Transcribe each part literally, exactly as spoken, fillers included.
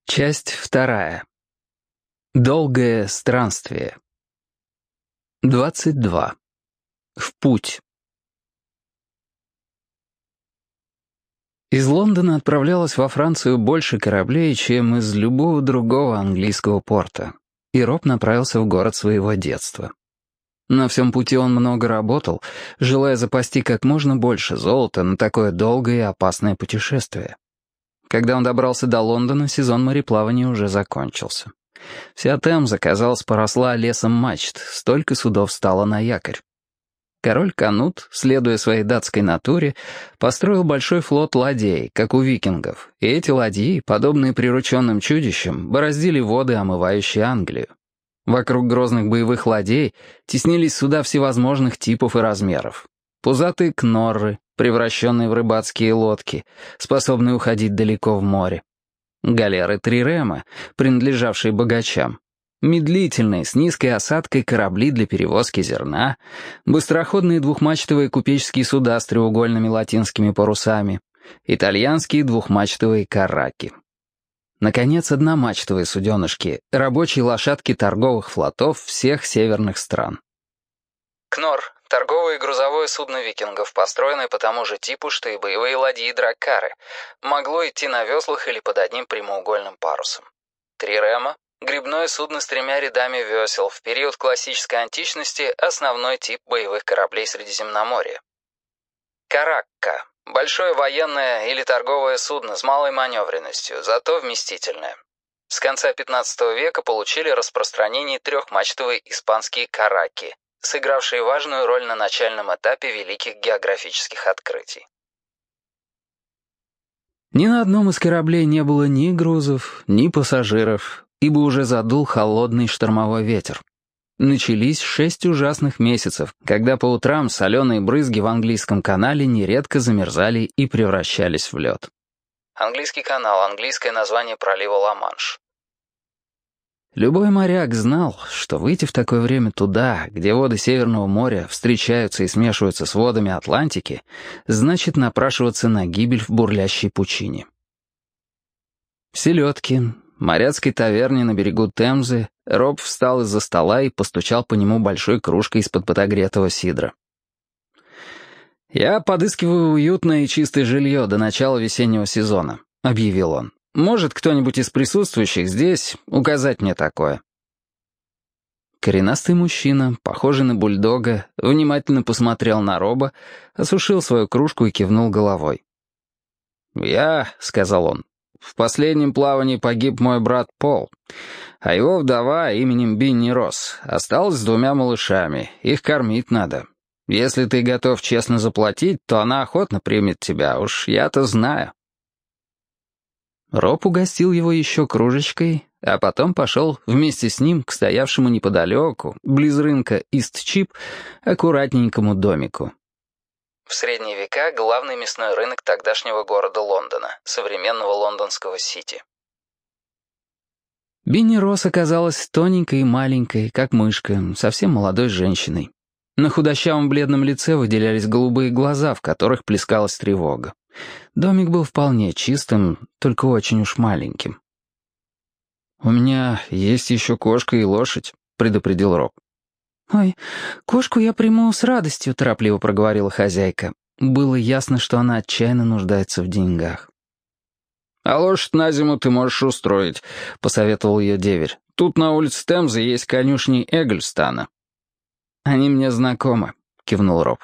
Часть вторая. Долгое странствие. двадцать два. В путь. Из Лондона отправлялось во Францию больше кораблей, чем из любого другого английского порта, и Роб направился в город своего детства. На всем пути он много работал, желая запасти как можно больше золота на такое долгое и опасное путешествие. Когда он добрался до Лондона, сезон мореплавания уже закончился. Вся Темза, казалось, поросла лесом мачт, столько судов стало на якорь. Король Канут, следуя своей датской натуре, построил большой флот ладей, как у викингов, и эти ладьи, подобные прирученным чудищам, бороздили воды, омывающие Англию. Вокруг грозных боевых ладей теснились суда всевозможных типов и размеров. Пузатые кнорры, превращенные в рыбацкие лодки, способные уходить далеко в море. Галеры трирема, принадлежавшие богачам. Медлительные, с низкой осадкой корабли для перевозки зерна, быстроходные двухмачтовые купеческие суда с треугольными латинскими парусами, итальянские двухмачтовые караки. Наконец, одномачтовые суденышки, рабочие лошадки торговых флотов всех северных стран. Кнор — торговое и грузовое судно викингов, построенное по тому же типу, что и боевые ладьи драккары, могло идти на веслах или под одним прямоугольным парусом. Трирема — гребное судно с тремя рядами весел, в период классической античности основной тип боевых кораблей Средиземноморья. Каракка — большое военное или торговое судно с малой маневренностью, зато вместительное. С конца пятнадцатого века получили распространение трехмачтовые испанские караки, сыгравшие важную роль на начальном этапе великих географических открытий. Ни на одном из кораблей не было ни грузов, ни пассажиров, ибо уже задул холодный штормовой ветер. Начались шесть ужасных месяцев, когда по утрам соленые брызги в английском канале нередко замерзали и превращались в лед. Английский канал — английское название пролива Ла-Манш. Любой моряк знал, что выйти в такое время туда, где воды Северного моря встречаются и смешиваются с водами Атлантики, значит напрашиваться на гибель в бурлящей пучине. В селедке, моряцкой таверне на берегу Темзы, Роб встал из-за стола и постучал по нему большой кружкой из-под подогретого сидра. «Я подыскиваю уютное и чистое жилье до начала весеннего сезона», — объявил он. «Может кто-нибудь из присутствующих здесь указать мне такое?» Коренастый мужчина, похожий на бульдога, внимательно посмотрел на Роба, осушил свою кружку и кивнул головой. «Я», — сказал он, — «в последнем плавании погиб мой брат Пол, а его вдова именем Бинни Росс осталась с двумя малышами, их кормить надо. Если ты готов честно заплатить, то она охотно примет тебя, уж я-то знаю». Роб угостил его еще кружечкой, а потом пошел вместе с ним к стоявшему неподалеку, близ рынка Ист-Чип, аккуратненькому домику. В средние века главный мясной рынок тогдашнего города Лондона, современного лондонского Сити. Бинни Росс оказалась тоненькой и маленькой, как мышка, совсем молодой женщиной. На худощавом бледном лице выделялись голубые глаза, в которых плескалась тревога. Домик был вполне чистым, только очень уж маленьким. «У меня есть еще кошка и лошадь», — предупредил Роб. «Ой, кошку я приму с радостью», — торопливо проговорила хозяйка. Было ясно, что она отчаянно нуждается в деньгах. «А лошадь на зиму ты можешь устроить», — посоветовал ее деверь. «Тут на улице Темзы есть конюшни Эгглстана». «Они мне знакомы», — кивнул Роб.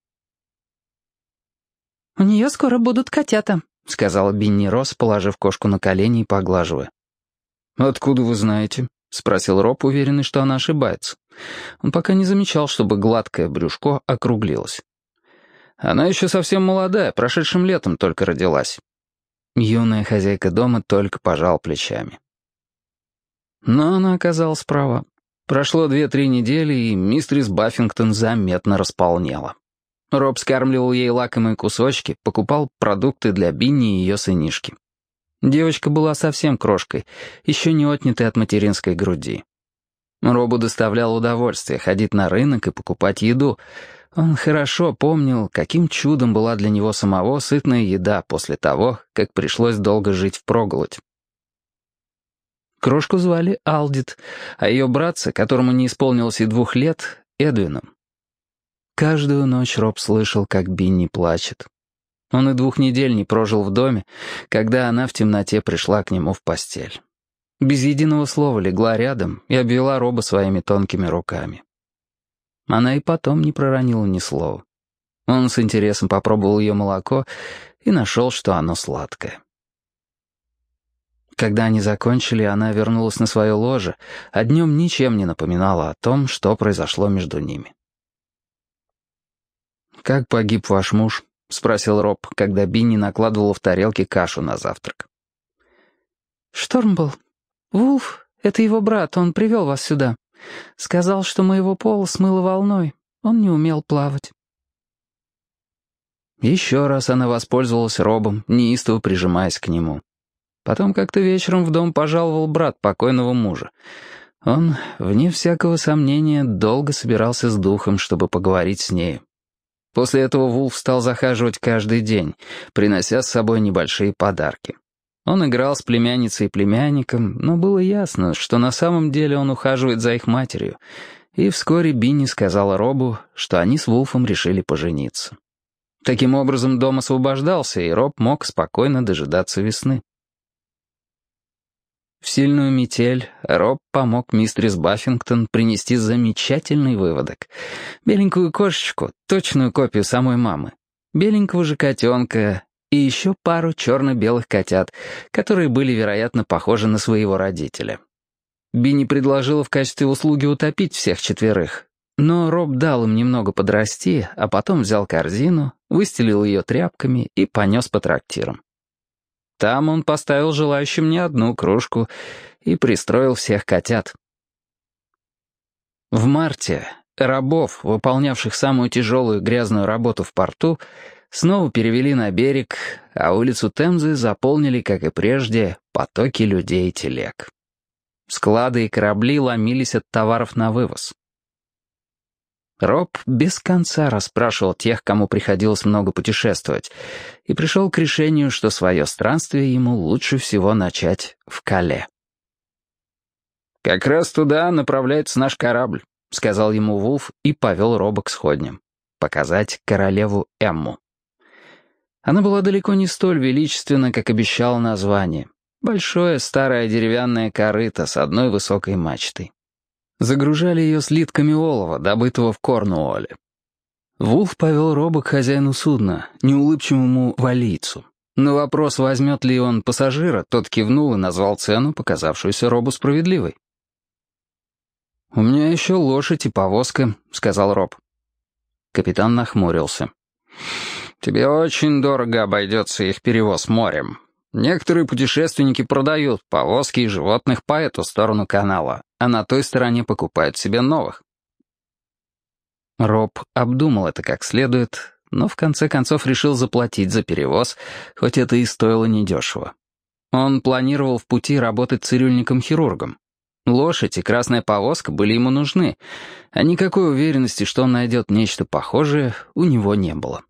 «У нее скоро будут котята», — сказала Бинни Росс, положив кошку на колени и поглаживая. «Откуда вы знаете?» — спросил Роб, уверенный, что она ошибается. Он пока не замечал, чтобы гладкое брюшко округлилось. «Она еще совсем молодая, прошедшим летом только родилась». Юная хозяйка дома только пожала плечами. Но она оказалась права. Прошло две-три недели, и мистерис Баффингтон заметно располнела. Роб скармливал ей лакомые кусочки, покупал продукты для Бинни и ее сынишки. Девочка была совсем крошкой, еще не отнятой от материнской груди. Робу доставляло удовольствие ходить на рынок и покупать еду. Он хорошо помнил, каким чудом была для него самого сытная еда после того, как пришлось долго жить впроголодь. Крошку звали Алдит, а ее братца, которому не исполнилось и двух лет, Эдвином. Каждую ночь Роб слышал, как Бинни плачет. Он и двух недель не прожил в доме, когда она в темноте пришла к нему в постель. Без единого слова легла рядом и обвела Роба своими тонкими руками. Она и потом не проронила ни слова. Он с интересом попробовал ее молоко и нашел, что оно сладкое. Когда они закончили, она вернулась на свое ложе, а днем ничем не напоминала о том, что произошло между ними. «Как погиб ваш муж?» — спросил Роб, когда Бинни накладывала в тарелки кашу на завтрак. «Шторм был. Вулф, это его брат, он привел вас сюда. Сказал, что моего пола смыло волной. Он не умел плавать». Еще раз она воспользовалась Робом, неистово прижимаясь к нему. Потом как-то вечером в дом пожаловал брат покойного мужа. Он, вне всякого сомнения, долго собирался с духом, чтобы поговорить с нею. После этого Вулф стал захаживать каждый день, принося с собой небольшие подарки. Он играл с племянницей и племянником, но было ясно, что на самом деле он ухаживает за их матерью, и вскоре Бинни сказала Робу, что они с Вулфом решили пожениться. Таким образом, дом освобождался, и Роб мог спокойно дожидаться весны. В сильную метель Роб помог мистерис Баффингтон принести замечательный выводок. Беленькую кошечку, точную копию самой мамы, беленького же котенка и еще пару черно-белых котят, которые были, вероятно, похожи на своего родителя. Бинни предложила в качестве услуги утопить всех четверых, но Роб дал им немного подрасти, а потом взял корзину, выстелил ее тряпками и понес по трактирам. Там он поставил желающим не одну кружку и пристроил всех котят. В марте рабов, выполнявших самую тяжелую грязную работу в порту, снова перевели на берег, а улицу Темзы заполнили, как и прежде, потоки людей и телег. Склады и корабли ломились от товаров на вывоз. Роб без конца расспрашивал тех, кому приходилось много путешествовать, и пришел к решению, что свое странствие ему лучше всего начать в Кале. «Как раз туда направляется наш корабль», — сказал ему Вулф и повел Роба к сходням. Показать королеву Эмму. Она была далеко не столь величественна, как обещало название. Большое старое деревянное корыто с одной высокой мачтой. Загружали ее слитками олова, добытого в Корнуолле. Вулф повел Роба к хозяину судна, неулыбчивому валийцу. На вопрос, возьмет ли он пассажира, тот кивнул и назвал цену, показавшуюся Робу справедливой. «У меня еще лошадь и повозка», — сказал Роб. Капитан нахмурился. «Тебе очень дорого обойдется их перевоз морем. Некоторые путешественники продают повозки и животных по эту сторону канала, а на той стороне покупают себе новых». Роб обдумал это как следует, но в конце концов решил заплатить за перевоз, хоть это и стоило недешево. Он планировал в пути работать цирюльником-хирургом. Лошадь и красная повозка были ему нужны, а никакой уверенности, что он найдет нечто похожее, у него не было.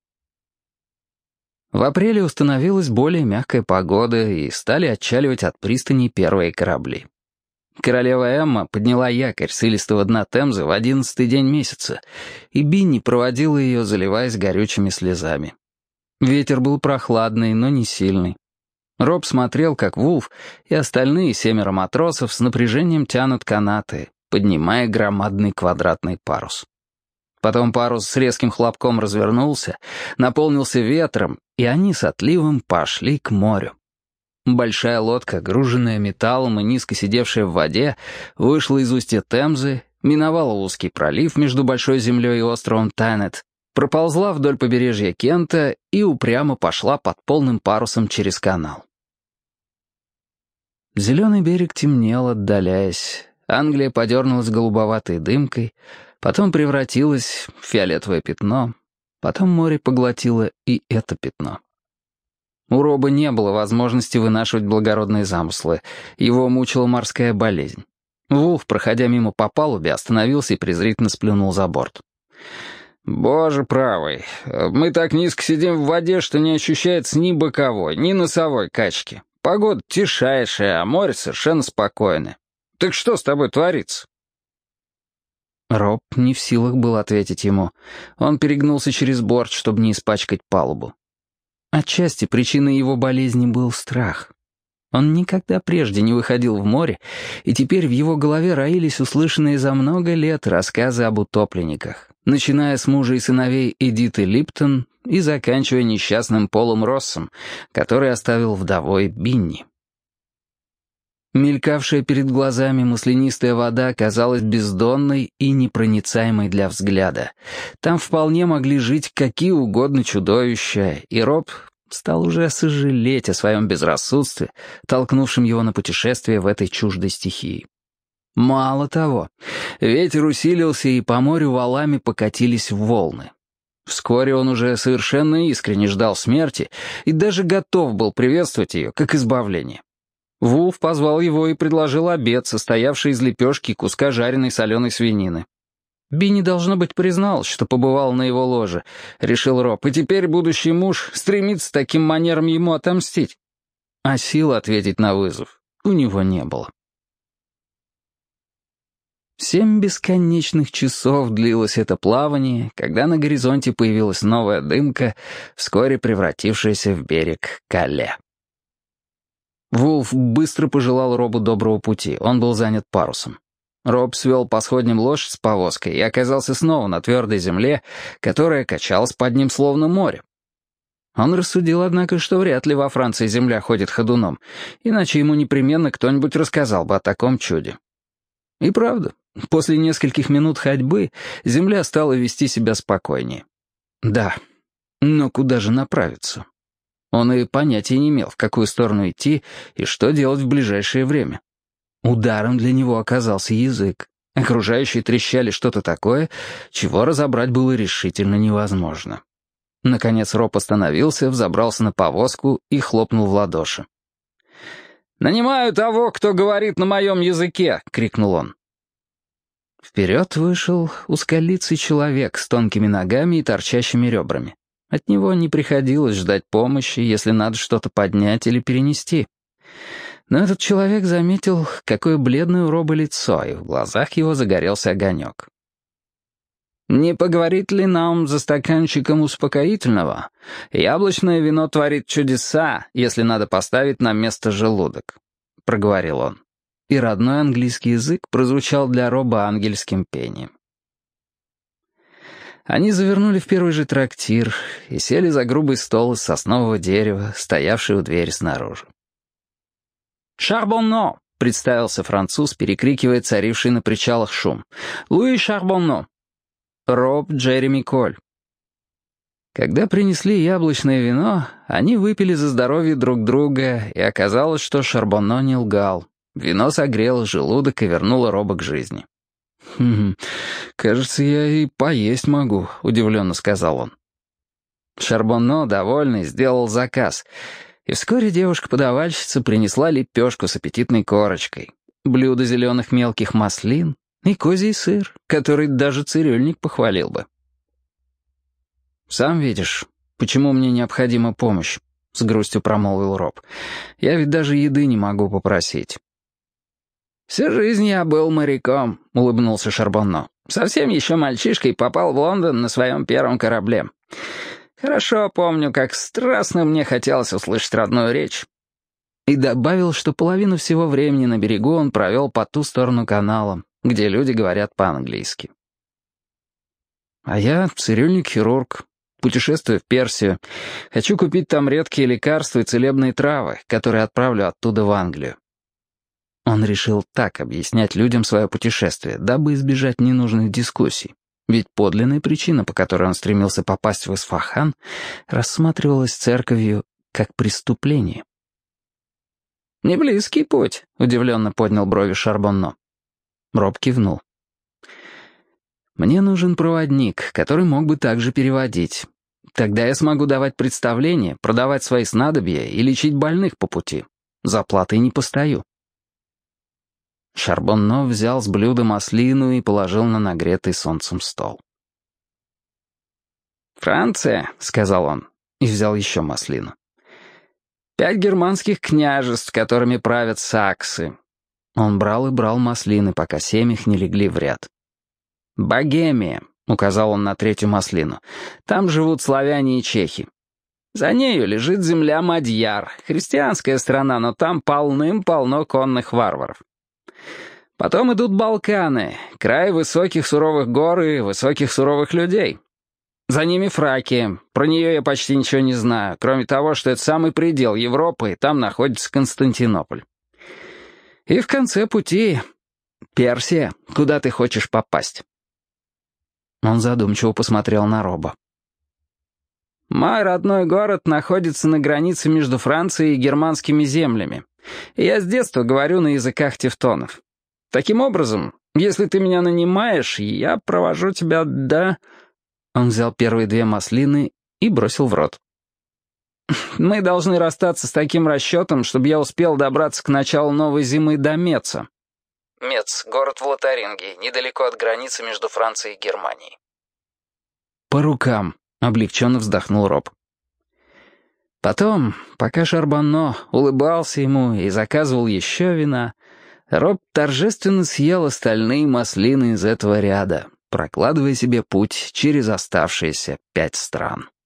В апреле установилась более мягкая погода, и стали отчаливать от пристани первые корабли. Королева Эмма подняла якорь с илистого дна Темзы в одиннадцатый день месяца, и Бинни проводила ее, заливаясь горючими слезами. Ветер был прохладный, но не сильный. Роб смотрел, как Вулф и остальные семеро матросов с напряжением тянут канаты, поднимая громадный квадратный парус. Потом парус с резким хлопком развернулся, наполнился ветром, и они с отливом пошли к морю. Большая лодка, груженная металлом и низко сидевшая в воде, вышла из устья Темзы, миновала узкий пролив между Большой землей и островом Танет, проползла вдоль побережья Кента и упрямо пошла под полным парусом через канал. Зеленый берег темнел, отдаляясь. Англия подернулась голубоватой дымкой, потом превратилась в фиолетовое пятно, потом море поглотило и это пятно. У Роба не было возможности вынашивать благородные замыслы, его мучила морская болезнь. Вулф, проходя мимо по палубе, остановился и презрительно сплюнул за борт. «Боже правый, мы так низко сидим в воде, что не ощущается ни боковой, ни носовой качки. Погода тишайшая, а море совершенно спокойное. Так что с тобой творится?» Роб не в силах был ответить ему. Он перегнулся через борт, чтобы не испачкать палубу. Отчасти причиной его болезни был страх. Он никогда прежде не выходил в море, и теперь в его голове роились услышанные за много лет рассказы об утопленниках, начиная с мужа и сыновей Эдиты Липтон и заканчивая несчастным Полом Россом, который оставил вдовой Бинни. Мелькавшая перед глазами маслянистая вода казалась бездонной и непроницаемой для взгляда. Там вполне могли жить какие угодно чудовища, и Роб стал уже сожалеть о своем безрассудстве, толкнувшем его на путешествие в этой чуждой стихии. Мало того, ветер усилился, и по морю валами покатились волны. Вскоре он уже совершенно искренне ждал смерти и даже готов был приветствовать ее, как избавление. Вулф позвал его и предложил обед, состоявший из лепешки и куска жареной соленой свинины. Бинни, должно быть, признал, что побывал на его ложе, решил Роб, и теперь будущий муж стремится таким манером ему отомстить. А сил ответить на вызов у него не было. Семь бесконечных часов длилось это плавание, когда на горизонте появилась новая дымка, вскоре превратившаяся в берег Кале. Вулф быстро пожелал Робу доброго пути, он был занят парусом. Роб свел по сходням лошадь с повозкой и оказался снова на твердой земле, которая качалась под ним словно море. Он рассудил, однако, что вряд ли во Франции земля ходит ходуном, иначе ему непременно кто-нибудь рассказал бы о таком чуде. И правда, после нескольких минут ходьбы земля стала вести себя спокойнее. Да, но куда же направиться? Он и понятия не имел, в какую сторону идти и что делать в ближайшее время. Ударом для него оказался язык. Окружающие трещали что-то такое, чего разобрать было решительно невозможно. Наконец Роб остановился, взобрался на повозку и хлопнул в ладоши. «Нанимаю того, кто говорит на моем языке!» — крикнул он. Вперед вышел узколицый человек с тонкими ногами и торчащими ребрами. От него не приходилось ждать помощи, если надо что-то поднять или перенести. Но этот человек заметил, какое бледное у Роба лицо, и в глазах его загорелся огонек. «Не поговорит ли нам за стаканчиком успокоительного? Яблочное вино творит чудеса, если надо поставить на место желудок», — проговорил он. И родной английский язык прозвучал для Роба ангельским пением. Они завернули в первый же трактир и сели за грубый стол из соснового дерева, стоявший у двери снаружи. «Шарбонно!» — представился француз, перекрикивая царивший на причалах шум. «Луи Шарбонно!» «Роб Джереми Коль». Когда принесли яблочное вино, они выпили за здоровье друг друга, и оказалось, что Шарбонно не лгал. Вино согрело желудок и вернуло Роба к жизни. «Хм, кажется, я и поесть могу», — удивленно сказал он. Шарбонно, довольный, сделал заказ, и вскоре девушка-подавальщица принесла лепешку с аппетитной корочкой, блюдо зеленых мелких маслин и козий сыр, который даже цирюльник похвалил бы. «Сам видишь, почему мне необходима помощь», — с грустью промолвил Роб. «Я ведь даже еды не могу попросить». «Всю жизнь я был моряком», — улыбнулся Шарбонно. «Совсем еще мальчишкой попал в Лондон на своем первом корабле. Хорошо помню, как страстно мне хотелось услышать родную речь». И добавил, что половину всего времени на берегу он провел по ту сторону канала, где люди говорят по-английски. «А я цирюльник-хирург, путешествую в Персию. Хочу купить там редкие лекарства и целебные травы, которые отправлю оттуда в Англию». Он решил так объяснять людям свое путешествие, дабы избежать ненужных дискуссий. Ведь подлинная причина, по которой он стремился попасть в Исфахан, рассматривалась церковью как преступление. «Не близкий путь», — удивленно поднял брови Шарбонно. Роб кивнул. «Мне нужен проводник, который мог бы также переводить. Тогда я смогу давать представления, продавать свои снадобья и лечить больных по пути. За платой не постою». Шарбонно взял с блюда маслину и положил на нагретый солнцем стол. «Франция», — сказал он, и взял еще маслину. Пять германских княжеств, которыми правят саксы. Он брал и брал маслины, пока семь их не легли в ряд. Богемия, указал он на третью маслину. Там живут славяне и чехи. За нею лежит земля Мадьяр, христианская страна, но там полным-полно конных варваров. Потом идут Балканы, край высоких суровых гор и высоких суровых людей. За ними Фракия, про нее я почти ничего не знаю, кроме того, что это самый предел Европы, и там находится Константинополь. И в конце пути Персия, куда ты хочешь попасть. Он задумчиво посмотрел на Роба. «Мой родной город находится на границе между Францией и германскими землями, и я с детства говорю на языках тевтонов. Таким образом, если ты меня нанимаешь, я провожу тебя до...» Он взял первые две маслины и бросил в рот. «Мы должны расстаться с таким расчетом, чтобы я успел добраться к началу новой зимы до Меца». Мец — город в Лотарингии, недалеко от границы между Францией и Германией. «По рукам», — облегченно вздохнул Роб. Потом, пока Шарбанно улыбался ему и заказывал еще вина, Роб торжественно съел остальные маслины из этого ряда, прокладывая себе путь через оставшиеся пять стран.